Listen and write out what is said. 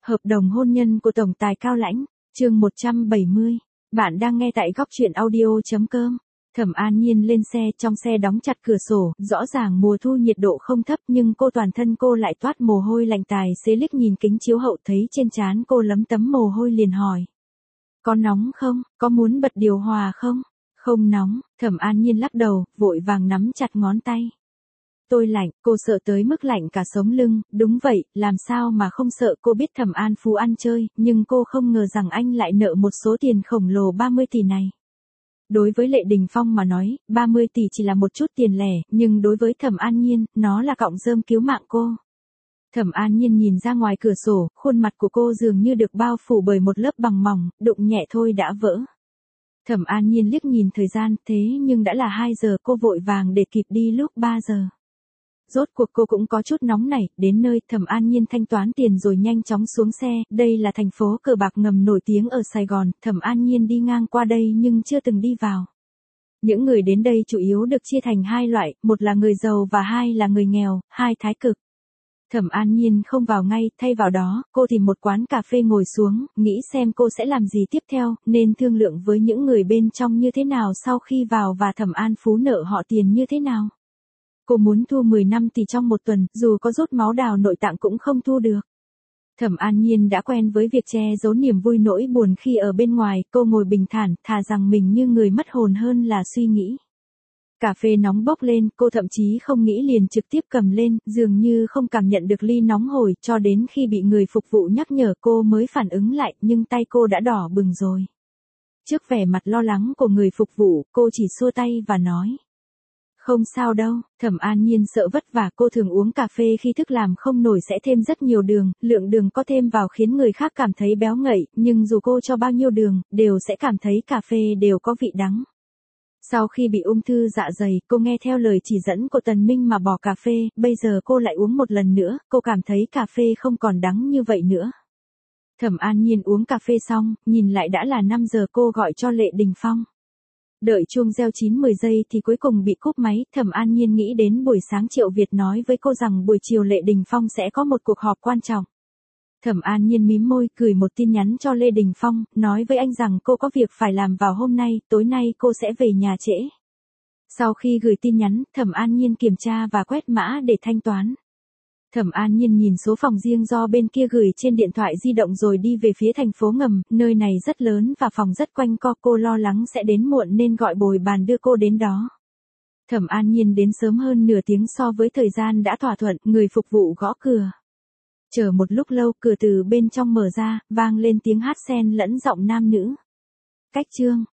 Hợp đồng hôn nhân của Tổng tài Cao Lãnh, chương 170. Bạn đang nghe tại góc truyện audio.com. Thẩm An Nhiên lên xe, trong xe đóng chặt cửa sổ, rõ ràng mùa thu nhiệt độ không thấp nhưng toàn thân cô lại toát mồ hôi lạnh. Tài xế liếc nhìn kính chiếu hậu thấy trên trán cô lấm tấm mồ hôi liền hỏi. Có nóng không, có muốn bật điều hòa không? Không nóng, Thẩm An Nhiên lắc đầu, vội vàng nắm chặt ngón tay. Tôi lạnh, cô sợ tới mức lạnh cả sống lưng, đúng vậy, làm sao mà không sợ. Cô biết Thẩm An Phú ăn chơi, nhưng cô không ngờ rằng anh lại nợ một số tiền khổng lồ 30 tỷ này. Đối với Lệ Đình Phong mà nói, 30 tỷ chỉ là một chút tiền lẻ, nhưng đối với Thẩm An Nhiên, nó là cọng rơm cứu mạng cô. Thẩm An Nhiên nhìn ra ngoài cửa sổ, khuôn mặt của cô dường như được bao phủ bởi một lớp bằng mỏng, đụng nhẹ thôi đã vỡ. Thẩm An Nhiên liếc nhìn thời gian, thế nhưng đã là 2 giờ, cô vội vàng để kịp đi lúc 3 giờ. Rốt cuộc cô cũng có chút nóng nảy, đến nơi Thẩm An Nhiên thanh toán tiền rồi nhanh chóng xuống xe. Đây là thành phố cờ bạc ngầm nổi tiếng ở Sài Gòn, Thẩm An Nhiên đi ngang qua đây nhưng chưa từng đi vào. Những người đến đây chủ yếu được chia thành hai loại, một là người giàu và hai là người nghèo, hai thái cực. Thẩm An Nhiên không vào ngay, thay vào đó, cô tìm một quán cà phê ngồi xuống, nghĩ xem cô sẽ làm gì tiếp theo, nên thương lượng với những người bên trong như thế nào sau khi vào và Thẩm An Phú nợ họ tiền như thế nào. Cô muốn thu 10 năm thì trong một tuần, dù có rút máu đào nội tạng cũng không thu được. Thẩm An Nhiên đã quen với việc che giấu niềm vui nỗi buồn khi ở bên ngoài, cô ngồi bình thản, thà rằng mình như người mất hồn hơn là suy nghĩ. Cà phê nóng bốc lên, cô thậm chí không nghĩ liền trực tiếp cầm lên, dường như không cảm nhận được ly nóng hổi, cho đến khi bị người phục vụ nhắc nhở cô mới phản ứng lại, nhưng tay cô đã đỏ bừng rồi. Trước vẻ mặt lo lắng của người phục vụ, cô chỉ xua tay và nói. Không sao đâu, Thẩm An Nhiên sợ vất vả, cô thường uống cà phê khi thức làm không nổi sẽ thêm rất nhiều đường, lượng đường có thêm vào khiến người khác cảm thấy béo ngậy, nhưng dù cô cho bao nhiêu đường, đều sẽ cảm thấy cà phê đều có vị đắng. Sau khi bị ung thư dạ dày, cô nghe theo lời chỉ dẫn của Tần Minh mà bỏ cà phê, bây giờ cô lại uống một lần nữa, cô cảm thấy cà phê không còn đắng như vậy nữa. Thẩm An Nhiên uống cà phê xong, nhìn lại đã là 5 giờ, cô gọi cho Lệ Đình Phong. Đợi chuông reo 9-10 giây thì cuối cùng bị cúp máy. Thẩm An Nhiên nghĩ đến buổi sáng Triệu Việt nói với cô rằng buổi chiều Lệ Đình Phong sẽ có một cuộc họp quan trọng. Thẩm An Nhiên mím môi, gửi một tin nhắn cho Lê Đình Phong, nói với anh rằng cô có việc phải làm vào hôm nay, tối nay cô sẽ về nhà trễ. Sau khi gửi tin nhắn, Thẩm An Nhiên kiểm tra và quét mã để thanh toán. Thẩm An Nhiên nhìn số phòng riêng do bên kia gửi trên điện thoại di động rồi đi về phía thành phố ngầm, nơi này rất lớn và phòng rất quanh co, cô lo lắng sẽ đến muộn nên gọi bồi bàn đưa cô đến đó. Thẩm An Nhiên đến sớm hơn nửa tiếng so với thời gian đã thỏa thuận, người phục vụ gõ cửa. Chờ một lúc lâu, cửa từ bên trong mở ra, vang lên tiếng hát xen lẫn giọng nam nữ. Cách chương.